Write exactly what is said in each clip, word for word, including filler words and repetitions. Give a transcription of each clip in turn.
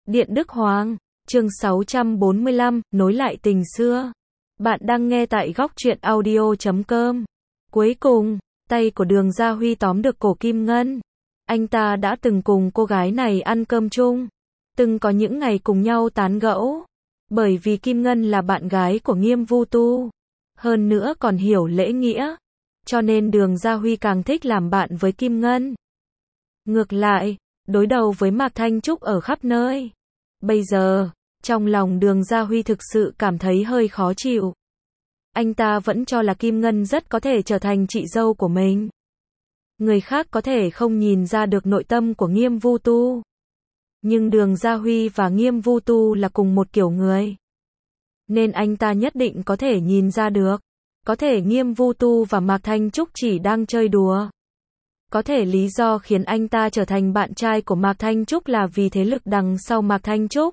Điện Đức Hoàng, chương sáu trăm bốn mươi lăm, nối lại tình xưa. Bạn đang nghe tại góc truyện audio chấm com. Cuối cùng, tay của Đường Gia Huy tóm được cổ Kim Ngân. Anh ta đã từng cùng cô gái này ăn cơm chung, từng có những ngày cùng nhau tán gẫu. Bởi vì Kim Ngân là bạn gái của Nghiêm Vu Tu, hơn nữa còn hiểu lễ nghĩa, cho nên Đường Gia Huy càng thích làm bạn với Kim Ngân. Ngược lại, đối đầu với Mạc Thanh Trúc ở khắp nơi. Bây giờ, trong lòng Đường Gia Huy thực sự cảm thấy hơi khó chịu. Anh ta vẫn cho là Kim Ngân rất có thể trở thành chị dâu của mình. Người khác có thể không nhìn ra được nội tâm của Nghiêm Vu Tu, nhưng Đường Gia Huy và Nghiêm Vu Tu là cùng một kiểu người, nên anh ta nhất định có thể nhìn ra được. Có thể Nghiêm Vu Tu và Mạc Thanh Trúc chỉ đang chơi đùa. Có thể lý do khiến anh ta trở thành bạn trai của Mạc Thanh Trúc là vì thế lực đằng sau Mạc Thanh Trúc.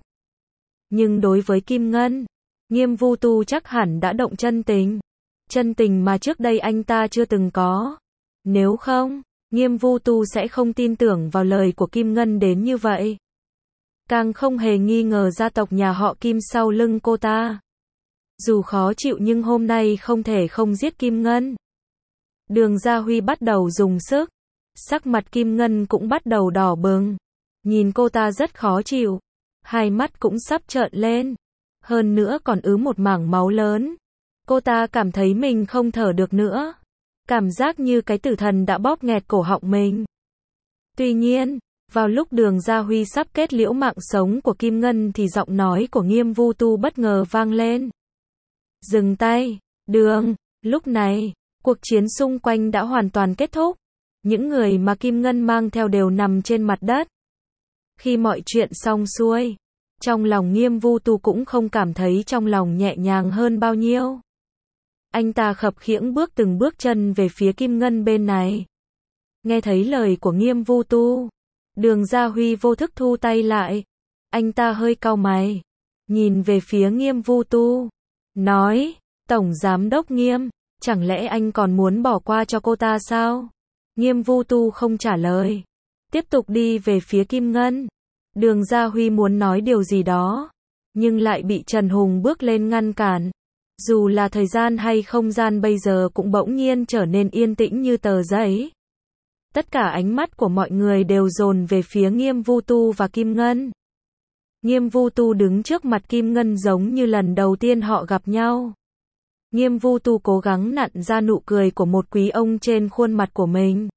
Nhưng đối với Kim Ngân, Nghiêm Vu Tu chắc hẳn đã động chân tình. Chân tình mà trước đây anh ta chưa từng có. Nếu không, Nghiêm Vu Tu sẽ không tin tưởng vào lời của Kim Ngân đến như vậy. Càng không hề nghi ngờ gia tộc nhà họ Kim sau lưng cô ta. Dù khó chịu nhưng hôm nay không thể không giết Kim Ngân. Đường Gia Huy bắt đầu dùng sức. Sắc mặt Kim Ngân cũng bắt đầu đỏ bừng. Nhìn cô ta rất khó chịu. Hai mắt cũng sắp trợn lên. Hơn nữa còn ứ một mảng máu lớn. Cô ta cảm thấy mình không thở được nữa. Cảm giác như cái tử thần đã bóp nghẹt cổ họng mình. Tuy nhiên, vào lúc Đường Gia Huy sắp kết liễu mạng sống của Kim Ngân thì giọng nói của Nghiêm Vu Tu bất ngờ vang lên. Dừng tay, Đường. Lúc này, cuộc chiến xung quanh đã hoàn toàn kết thúc. Những người mà Kim Ngân mang theo đều nằm trên mặt đất. Khi mọi chuyện xong xuôi, trong lòng Nghiêm Vu Tu cũng không cảm thấy trong lòng nhẹ nhàng hơn bao nhiêu. Anh ta khập khiễng bước từng bước chân về phía Kim Ngân bên này. Nghe thấy lời của Nghiêm Vu Tu, Đường Gia Huy vô thức thu tay lại. Anh ta hơi cau mày, nhìn về phía Nghiêm Vu Tu, nói, Tổng Giám Đốc Nghiêm, chẳng lẽ anh còn muốn bỏ qua cho cô ta sao? Nghiêm Vu Tu không trả lời, tiếp tục đi về phía Kim Ngân. Đường Gia Huy muốn nói điều gì đó, nhưng lại bị Trần Hùng bước lên ngăn cản. Dù là thời gian hay không gian bây giờ cũng bỗng nhiên trở nên yên tĩnh như tờ giấy. Tất cả ánh mắt của mọi người đều dồn về phía Nghiêm Vu Tu và Kim Ngân. Nghiêm Vu Tu đứng trước mặt Kim Ngân giống như lần đầu tiên họ gặp nhau. Nghiêm Vu Tu cố gắng nặn ra nụ cười của một quý ông trên khuôn mặt của mình.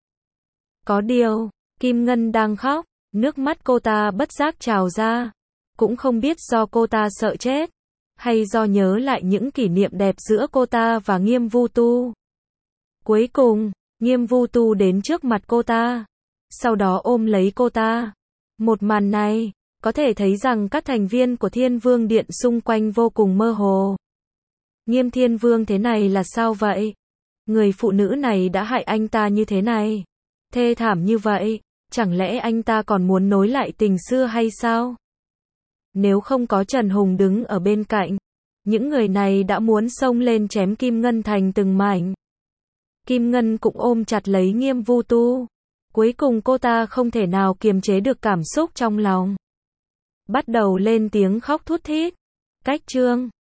Có điều, Kim Ngân đang khóc, nước mắt cô ta bất giác trào ra. Cũng không biết do cô ta sợ chết, hay do nhớ lại những kỷ niệm đẹp giữa cô ta và Nghiêm Vu Tu. Cuối cùng, Nghiêm Vu Tu đến trước mặt cô ta, sau đó ôm lấy cô ta. Một màn này, có thể thấy rằng các thành viên của Thiên Vương Điện xung quanh vô cùng mơ hồ. Nghiêm Thiên Vương thế này là sao vậy? Người phụ nữ này đã hại anh ta như thế này, thê thảm như vậy, chẳng lẽ anh ta còn muốn nối lại tình xưa hay sao? Nếu không có Trần Hùng đứng ở bên cạnh, những người này đã muốn xông lên chém Kim Ngân thành từng mảnh. Kim Ngân cũng ôm chặt lấy Nghiêm Vu Tu. Cuối cùng cô ta không thể nào kiềm chế được cảm xúc trong lòng, bắt đầu lên tiếng khóc thút thít. Cách chương